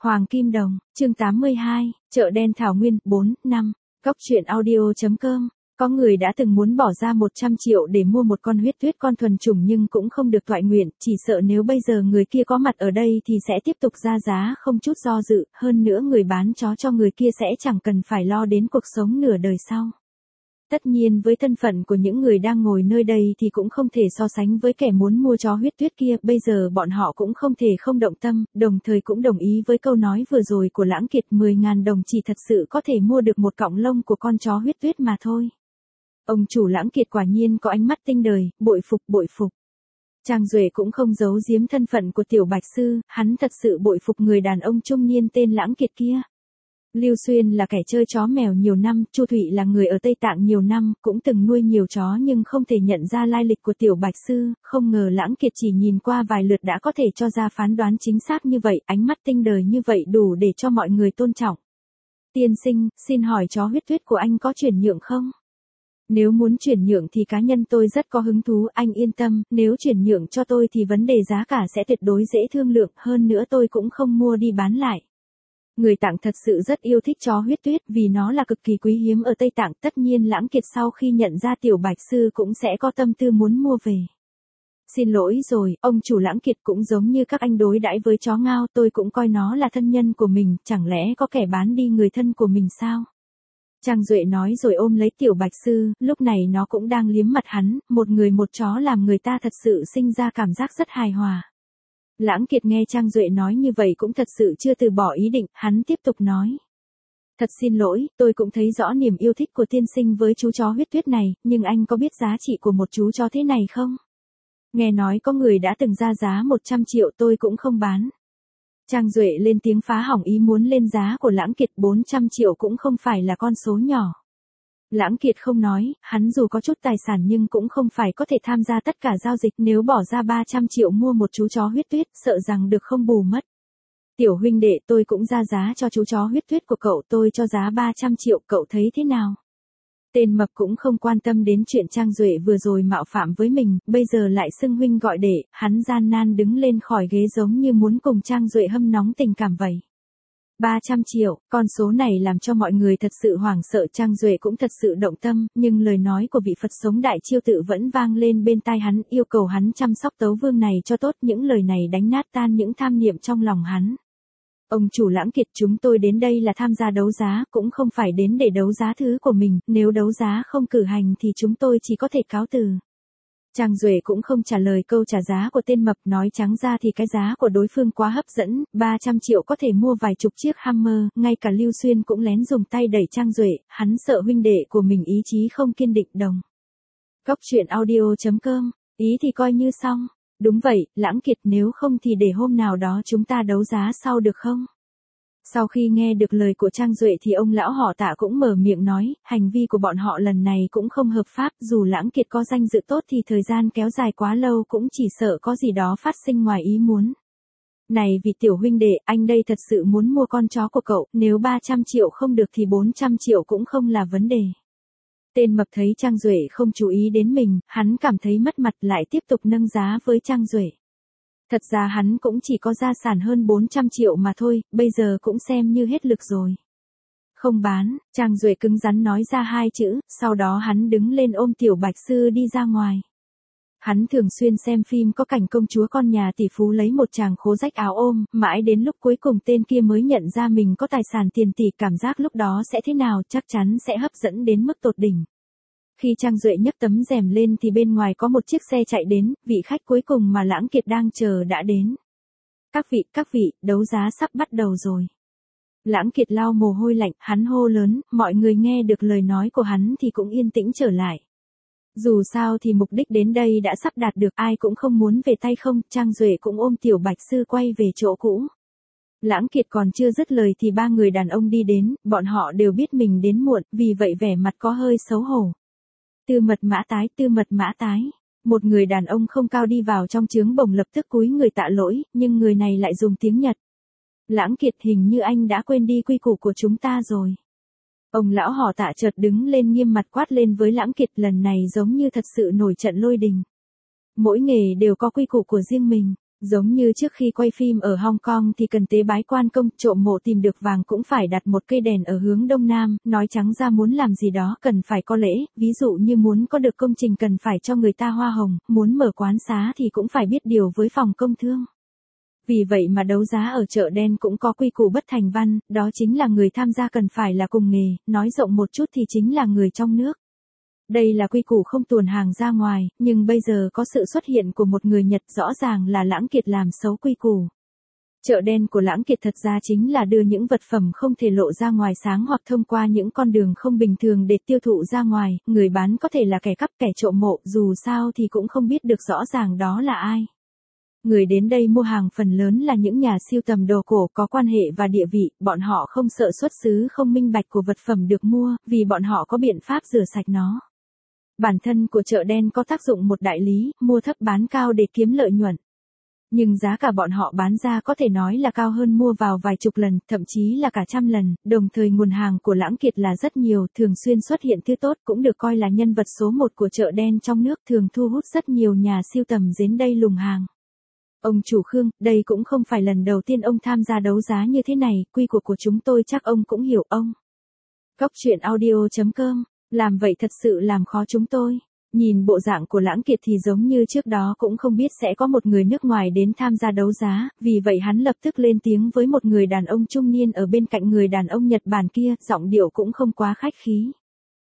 Hoàng Kim Đồng, chương 82, chợ đen Thảo Nguyên, 4, 5, Cóc truyện audio.com. Có người đã từng muốn bỏ ra 100 triệu để mua một con huyết tuyết con thuần chủng nhưng cũng không được toại nguyện, chỉ sợ nếu bây giờ người kia có mặt ở đây thì sẽ tiếp tục ra giá không chút do dự, hơn nữa người bán chó cho người kia sẽ chẳng cần phải lo đến cuộc sống nửa đời sau. Tất nhiên với thân phận của những người đang ngồi nơi đây thì cũng không thể so sánh với kẻ muốn mua chó huyết tuyết kia, bây giờ bọn họ cũng không thể không động tâm, đồng thời cũng đồng ý với câu nói vừa rồi của Lãng Kiệt, 10.000 đồng chỉ thật sự có thể mua được một cọng lông của con chó huyết tuyết mà thôi. Ông chủ Lãng Kiệt quả nhiên có ánh mắt tinh đời, bội phục bội phục. Trang Duệ cũng không giấu giếm thân phận của tiểu bạch sư, hắn thật sự bội phục người đàn ông trung niên tên Lãng Kiệt kia. Lưu Xuyên là kẻ chơi chó mèo nhiều năm, Chu Thụy là người ở Tây Tạng nhiều năm, cũng từng nuôi nhiều chó nhưng không thể nhận ra lai lịch của tiểu bạch sư, không ngờ Lãng Kiệt chỉ nhìn qua vài lượt đã có thể cho ra phán đoán chính xác như vậy, ánh mắt tinh đời như vậy đủ để cho mọi người tôn trọng. Tiên sinh, xin hỏi chó huyết tuyết của anh có chuyển nhượng không? Nếu muốn chuyển nhượng thì cá nhân tôi rất có hứng thú, anh yên tâm, nếu chuyển nhượng cho tôi thì vấn đề giá cả sẽ tuyệt đối dễ thương lượng, hơn nữa tôi cũng không mua đi bán lại. Người Tạng thật sự rất yêu thích chó huyết tuyết vì nó là cực kỳ quý hiếm ở Tây Tạng, tất nhiên Lãng Kiệt sau khi nhận ra tiểu bạch sư cũng sẽ có tâm tư muốn mua về. Xin lỗi rồi, ông chủ Lãng Kiệt, cũng giống như các anh đối đãi với chó ngao, tôi cũng coi nó là thân nhân của mình, chẳng lẽ có kẻ bán đi người thân của mình sao? Trang Duệ nói rồi ôm lấy tiểu bạch sư, lúc này nó cũng đang liếm mặt hắn, một người một chó làm người ta thật sự sinh ra cảm giác rất hài hòa. Lãng Kiệt nghe Trang Duệ nói như vậy cũng thật sự chưa từ bỏ ý định, hắn tiếp tục nói. Thật xin lỗi, tôi cũng thấy rõ niềm yêu thích của tiên sinh với chú chó huyết tuyết này, nhưng anh có biết giá trị của một chú chó thế này không? Nghe nói có người đã từng ra giá 100 triệu tôi cũng không bán. Trang Duệ lên tiếng phá hỏng ý muốn lên giá của Lãng Kiệt, 400 triệu cũng không phải là con số nhỏ. Lãng Kiệt không nói, hắn dù có chút tài sản nhưng cũng không phải có thể tham gia tất cả giao dịch, nếu bỏ ra 300 triệu mua một chú chó huyết tuyết, sợ rằng được không bù mất. Tiểu huynh đệ, tôi cũng ra giá cho chú chó huyết tuyết của cậu, tôi cho giá 300 triệu, cậu thấy thế nào? Tên mập cũng không quan tâm đến chuyện Trang Duệ vừa rồi mạo phạm với mình, bây giờ lại xưng huynh gọi đệ, hắn gian nan đứng lên khỏi ghế giống như muốn cùng Trang Duệ hâm nóng tình cảm vậy. 300 triệu, con số này làm cho mọi người thật sự hoảng sợ, Trang Duệ cũng thật sự động tâm, nhưng lời nói của vị Phật sống đại chiêu tự vẫn vang lên bên tai hắn, yêu cầu hắn chăm sóc tấu vương này cho tốt, những lời này đánh nát tan những tham niệm trong lòng hắn. Ông chủ Lãng Kiệt, chúng tôi đến đây là tham gia đấu giá, cũng không phải đến để đấu giá thứ của mình, nếu đấu giá không cử hành thì chúng tôi chỉ có thể cáo từ. Trang Duệ cũng không trả lời câu trả giá của tên mập, nói trắng ra thì cái giá của đối phương quá hấp dẫn, 300 triệu có thể mua vài chục chiếc Hammer, ngay cả Lưu Xuyên cũng lén dùng tay đẩy Trang Duệ, hắn sợ huynh đệ của mình ý chí không kiên định đồng. Cóc truyện audio.com, ý thì coi như xong. Đúng vậy, Lãng Kiệt, nếu không thì để hôm nào đó chúng ta đấu giá sau được không? Sau khi nghe được lời của Trang Duệ thì ông lão họ Tạ cũng mở miệng nói, hành vi của bọn họ lần này cũng không hợp pháp, dù Lãng Kiệt có danh dự tốt thì thời gian kéo dài quá lâu cũng chỉ sợ có gì đó phát sinh ngoài ý muốn. Này vì tiểu huynh đệ, anh đây thật sự muốn mua con chó của cậu, nếu 300 triệu không được thì 400 triệu cũng không là vấn đề. Tên mập thấy Trang Duệ không chú ý đến mình, hắn cảm thấy mất mặt lại tiếp tục nâng giá với Trang Duệ. Thật ra hắn cũng chỉ có gia sản hơn 400 triệu mà thôi, bây giờ cũng xem như hết lực rồi. Không bán, Trang Duệ cứng rắn nói ra hai chữ, sau đó hắn đứng lên ôm tiểu bạch sư đi ra ngoài. Hắn thường xuyên xem phim có cảnh công chúa con nhà tỷ phú lấy một chàng khố rách áo ôm, mãi đến lúc cuối cùng tên kia mới nhận ra mình có tài sản tiền tỷ, cảm giác lúc đó sẽ thế nào, chắc chắn sẽ hấp dẫn đến mức tột đỉnh. Khi Trang Duệ nhấc tấm rèm lên thì bên ngoài có một chiếc xe chạy đến, vị khách cuối cùng mà Lãng Kiệt đang chờ đã đến. Các vị, đấu giá sắp bắt đầu rồi. Lãng Kiệt lau mồ hôi lạnh, hắn hô lớn, mọi người nghe được lời nói của hắn thì cũng yên tĩnh trở lại. Dù sao thì mục đích đến đây đã sắp đạt được, ai cũng không muốn về tay không, Trang Duệ cũng ôm tiểu bạch sư quay về chỗ cũ. Lãng Kiệt còn chưa dứt lời thì ba người đàn ông đi đến, bọn họ đều biết mình đến muộn, vì vậy vẻ mặt có hơi xấu hổ. Tư mật mã tái. Một người đàn ông không cao đi vào trong trướng bồng lập tức cúi người tạ lỗi, nhưng người này lại dùng tiếng Nhật. Lãng Kiệt, hình như anh đã quên đi quy củ của chúng ta rồi. Ông lão họ Tạ chợt đứng lên nghiêm mặt quát lên với Lãng Kiệt, lần này giống như thật sự nổi trận lôi đình. Mỗi nghề đều có quy củ của riêng mình. Giống như trước khi quay phim ở Hong Kong thì cần tế bái quan công, trộm mộ tìm được vàng cũng phải đặt một cây đèn ở hướng đông nam, nói trắng ra muốn làm gì đó cần phải có lễ, ví dụ như muốn có được công trình cần phải cho người ta hoa hồng, muốn mở quán xá thì cũng phải biết điều với phòng công thương. Vì vậy mà đấu giá ở chợ đen cũng có quy củ bất thành văn, đó chính là người tham gia cần phải là cùng nghề, nói rộng một chút thì chính là người trong nước. Đây là quy củ không tuồn hàng ra ngoài, nhưng bây giờ có sự xuất hiện của một người Nhật rõ ràng là Lãng Kiệt làm xấu quy củ. Chợ đen của Lãng Kiệt thật ra chính là đưa những vật phẩm không thể lộ ra ngoài sáng hoặc thông qua những con đường không bình thường để tiêu thụ ra ngoài, người bán có thể là kẻ cắp kẻ trộm mộ, dù sao thì cũng không biết được rõ ràng đó là ai. Người đến đây mua hàng phần lớn là những nhà sưu tầm đồ cổ có quan hệ và địa vị, bọn họ không sợ xuất xứ không minh bạch của vật phẩm được mua, vì bọn họ có biện pháp rửa sạch nó. Bản thân của chợ đen có tác dụng một đại lý, mua thấp bán cao để kiếm lợi nhuận. Nhưng giá cả bọn họ bán ra có thể nói là cao hơn mua vào vài chục lần, thậm chí là cả trăm lần, đồng thời nguồn hàng của Lãng Kiệt là rất nhiều, thường xuyên xuất hiện thứ tốt, cũng được coi là nhân vật số 1 của chợ đen trong nước, thường thu hút rất nhiều nhà sưu tầm đến đây lùng hàng. Ông chủ Khương, đây cũng không phải lần đầu tiên ông tham gia đấu giá như thế này, quy củ của chúng tôi chắc ông cũng hiểu ông. Cóc truyện audio.com, làm vậy thật sự làm khó chúng tôi. Nhìn bộ dạng của Lãng Kiệt thì giống như trước đó cũng không biết sẽ có một người nước ngoài đến tham gia đấu giá, vì vậy hắn lập tức lên tiếng với một người đàn ông trung niên ở bên cạnh người đàn ông Nhật Bản kia, giọng điệu cũng không quá khách khí.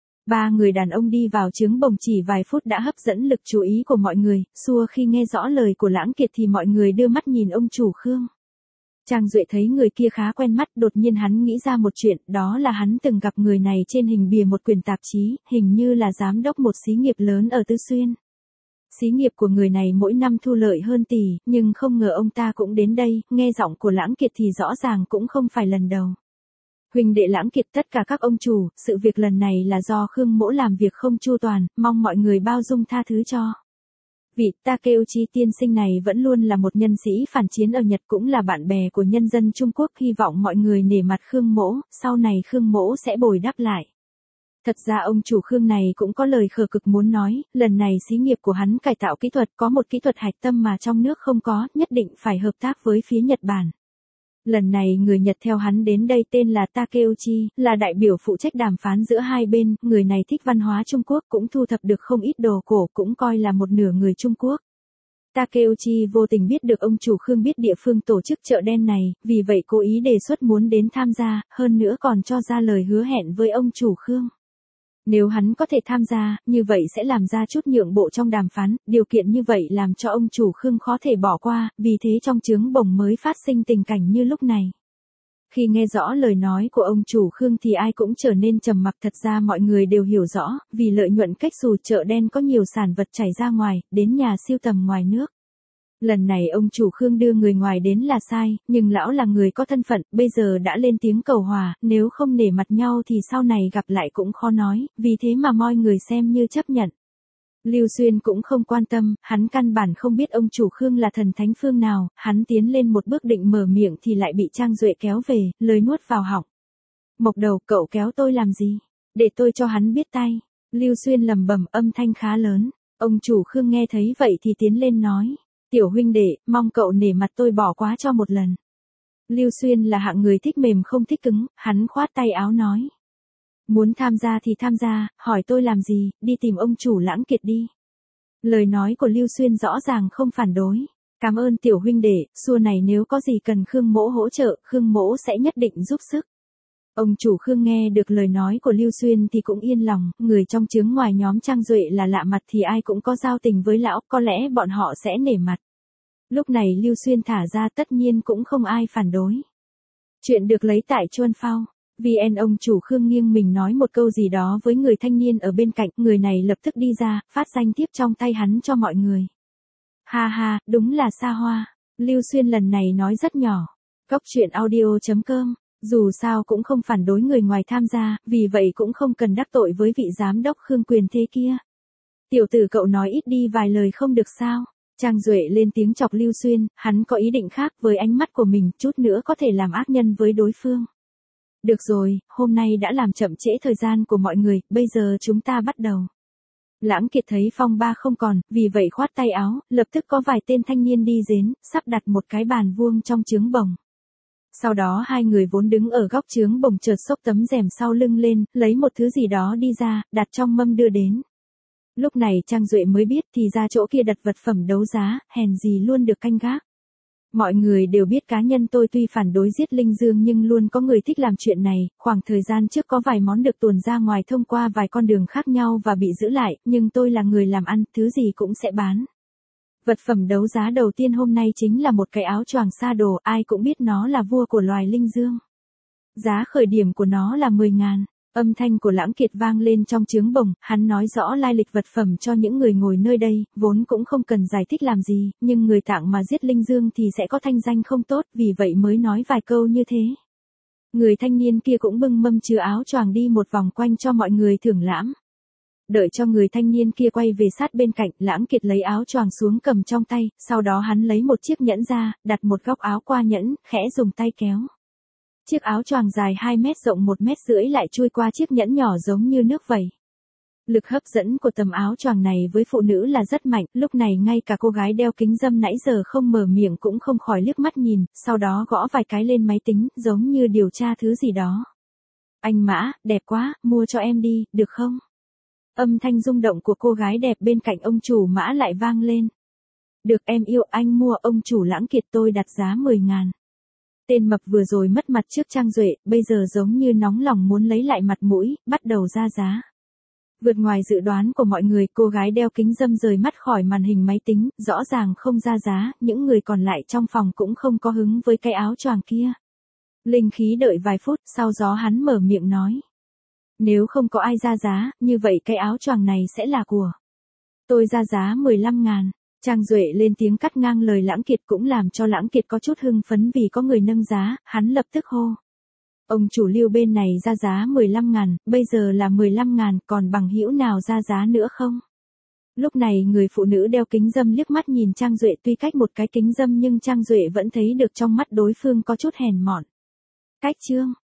Ba người đàn ông đi vào trướng bồng chỉ vài phút đã hấp dẫn lực chú ý của mọi người, xua khi nghe rõ lời của Lãng Kiệt thì mọi người đưa mắt nhìn ông chủ Khương. Trang Duệ thấy người kia khá quen mắt, đột nhiên hắn nghĩ ra một chuyện, đó là hắn từng gặp người này trên hình bìa một quyển tạp chí, hình như là giám đốc một xí nghiệp lớn ở Tư Xuyên. Xí nghiệp của người này mỗi năm thu lợi hơn tỷ, nhưng không ngờ ông ta cũng đến đây, nghe giọng của Lãng Kiệt thì rõ ràng cũng không phải lần đầu. Huynh đệ Lãng Kiệt, tất cả các ông chủ, sự việc lần này là do Khương Mỗ làm việc không chu toàn, mong mọi người bao dung tha thứ cho. Vị Takeuchi tiên sinh này vẫn luôn là một nhân sĩ phản chiến ở Nhật, cũng là bạn bè của nhân dân Trung Quốc, hy vọng mọi người nể mặt Khương Mỗ, sau này Khương Mỗ sẽ bồi đắp lại. Thật ra ông chủ Khương này cũng có lời khờ cực muốn nói, lần này xí nghiệp của hắn cải tạo kỹ thuật, có một kỹ thuật hạch tâm mà trong nước không có, nhất định phải hợp tác với phía Nhật Bản. Lần này người Nhật theo hắn đến đây tên là Takeuchi, là đại biểu phụ trách đàm phán giữa hai bên, người này thích văn hóa Trung Quốc, cũng thu thập được không ít đồ cổ, cũng coi là một nửa người Trung Quốc. Takeuchi vô tình biết được ông chủ Khương biết địa phương tổ chức chợ đen này, vì vậy cố ý đề xuất muốn đến tham gia, hơn nữa còn cho ra lời hứa hẹn với ông chủ Khương. Nếu hắn có thể tham gia, như vậy sẽ làm ra chút nhượng bộ trong đàm phán, điều kiện như vậy làm cho ông chủ Khương khó thể bỏ qua, vì thế trong trướng bồng mới phát sinh tình cảnh như lúc này. Khi nghe rõ lời nói của ông chủ Khương thì ai cũng trở nên trầm mặc, thật ra mọi người đều hiểu rõ, vì lợi nhuận cách xù chợ đen có nhiều sản vật chảy ra ngoài, đến nhà sưu tầm ngoài nước. Lần này ông chủ Khương đưa người ngoài đến là sai, nhưng lão là người có thân phận, bây giờ đã lên tiếng cầu hòa, nếu không nể mặt nhau thì sau này gặp lại cũng khó nói, vì thế mà mọi người xem như chấp nhận. Lưu Xuyên cũng không quan tâm, hắn căn bản không biết ông chủ Khương là thần thánh phương nào, hắn tiến lên một bước định mở miệng thì lại bị Trang Duệ kéo về, lời nuốt vào họng. Mộc Đầu, cậu kéo tôi làm gì? Để tôi cho hắn biết tay. Lưu Xuyên lầm bầm, âm thanh khá lớn. Ông chủ Khương nghe thấy vậy thì tiến lên nói. Tiểu huynh đệ, mong cậu nể mặt tôi bỏ quá cho một lần. Lưu Xuyên là hạng người thích mềm không thích cứng, hắn khoát tay áo nói. Muốn tham gia thì tham gia, hỏi tôi làm gì, đi tìm ông chủ Lãng Kiệt đi. Lời nói của Lưu Xuyên rõ ràng không phản đối. Cảm ơn tiểu huynh đệ, xua này nếu có gì cần Khương Mỗ hỗ trợ, Khương Mỗ sẽ nhất định giúp sức. Ông chủ Khương nghe được lời nói của Lưu Xuyên thì cũng yên lòng, người trong chướng ngoài nhóm Trang Duệ là lạ mặt thì ai cũng có giao tình với lão, có lẽ bọn họ sẽ nể mặt. Lúc này Lưu Xuyên thả ra tất nhiên cũng không ai phản đối. Chuyện được lấy tại Chuan Phao. VN. Ông chủ Khương nghiêng mình nói một câu gì đó với người thanh niên ở bên cạnh, người này lập tức đi ra, phát danh thiếp trong tay hắn cho mọi người. Ha ha, đúng là xa hoa. Lưu Xuyên lần này nói rất nhỏ. Cóc truyện audio.com. Dù sao cũng không phản đối người ngoài tham gia, vì vậy cũng không cần đắc tội với vị giám đốc Khương quyền thế kia. Tiểu tử cậu nói ít đi vài lời không được sao? Trang Duệ lên tiếng chọc Lưu Xuyên, hắn có ý định khác với ánh mắt của mình, chút nữa có thể làm ác nhân với đối phương. Được rồi, hôm nay đã làm chậm trễ thời gian của mọi người, bây giờ chúng ta bắt đầu. Lãng Kiệt thấy phong ba không còn, vì vậy khoát tay áo, lập tức có vài tên thanh niên đi đến, sắp đặt một cái bàn vuông trong trướng bồng. Sau đó hai người vốn đứng ở góc trướng bồng chợt xốc tấm rèm sau lưng lên, lấy một thứ gì đó đi ra, đặt trong mâm đưa đến. Lúc này Trang Duệ mới biết thì ra chỗ kia đặt vật phẩm đấu giá, hèn gì luôn được canh gác. Mọi người đều biết cá nhân tôi tuy phản đối giết Linh Dương nhưng luôn có người thích làm chuyện này, khoảng thời gian trước có vài món được tuồn ra ngoài thông qua vài con đường khác nhau và bị giữ lại, nhưng tôi là người làm ăn, thứ gì cũng sẽ bán. Vật phẩm đấu giá đầu tiên hôm nay chính là một cái áo choàng sa đồ, ai cũng biết nó là vua của loài Linh Dương. Giá khởi điểm của nó là 10.000. Âm thanh của Lãng Kiệt vang lên trong trướng bồng, hắn nói rõ lai lịch vật phẩm cho những người ngồi nơi đây, vốn cũng không cần giải thích làm gì, nhưng người tạng mà giết Linh Dương thì sẽ có thanh danh không tốt, vì vậy mới nói vài câu như thế. Người thanh niên kia cũng bưng mâm chứa áo choàng đi một vòng quanh cho mọi người thưởng lãm. Đợi cho người thanh niên kia quay về sát bên cạnh, Lãng Kiệt lấy áo choàng xuống cầm trong tay, sau đó hắn lấy một chiếc nhẫn ra, đặt một góc áo qua nhẫn, khẽ dùng tay kéo. Chiếc áo choàng dài 2 mét rộng 1,5 mét lại chui qua chiếc nhẫn nhỏ giống như nước vẩy. Lực hấp dẫn của tấm áo choàng này với phụ nữ là rất mạnh, lúc này ngay cả cô gái đeo kính râm nãy giờ không mở miệng cũng không khỏi liếc mắt nhìn, sau đó gõ vài cái lên máy tính, giống như điều tra thứ gì đó. Anh Mã, đẹp quá, mua cho em đi, được không? Âm thanh rung động của cô gái đẹp bên cạnh ông chủ Mã lại vang lên. Được em yêu, anh mua, ông chủ Lãng Kiệt, tôi đặt giá 10.000. Tên mập vừa rồi mất mặt trước Trang Duệ, bây giờ giống như nóng lòng muốn lấy lại mặt mũi, bắt đầu ra giá. Vượt ngoài dự đoán của mọi người, cô gái đeo kính râm rời mắt khỏi màn hình máy tính, rõ ràng không ra giá, những người còn lại trong phòng cũng không có hứng với cái áo choàng kia. Linh Khí đợi vài phút, sau đó hắn mở miệng nói. Nếu không có ai ra giá, như vậy cái áo choàng này sẽ là của tôi, ra giá 15.000. Trang Duệ lên tiếng cắt ngang lời Lãng Kiệt, cũng làm cho Lãng Kiệt có chút hưng phấn vì có người nâng giá, hắn lập tức hô. Ông chủ Lưu bên này ra giá 15.000, bây giờ là 15.000, còn bằng hữu nào ra giá nữa không? Lúc này người phụ nữ đeo kính râm liếc mắt nhìn Trang Duệ, tuy cách một cái kính râm nhưng Trang Duệ vẫn thấy được trong mắt đối phương có chút hèn mọn. Cách chương.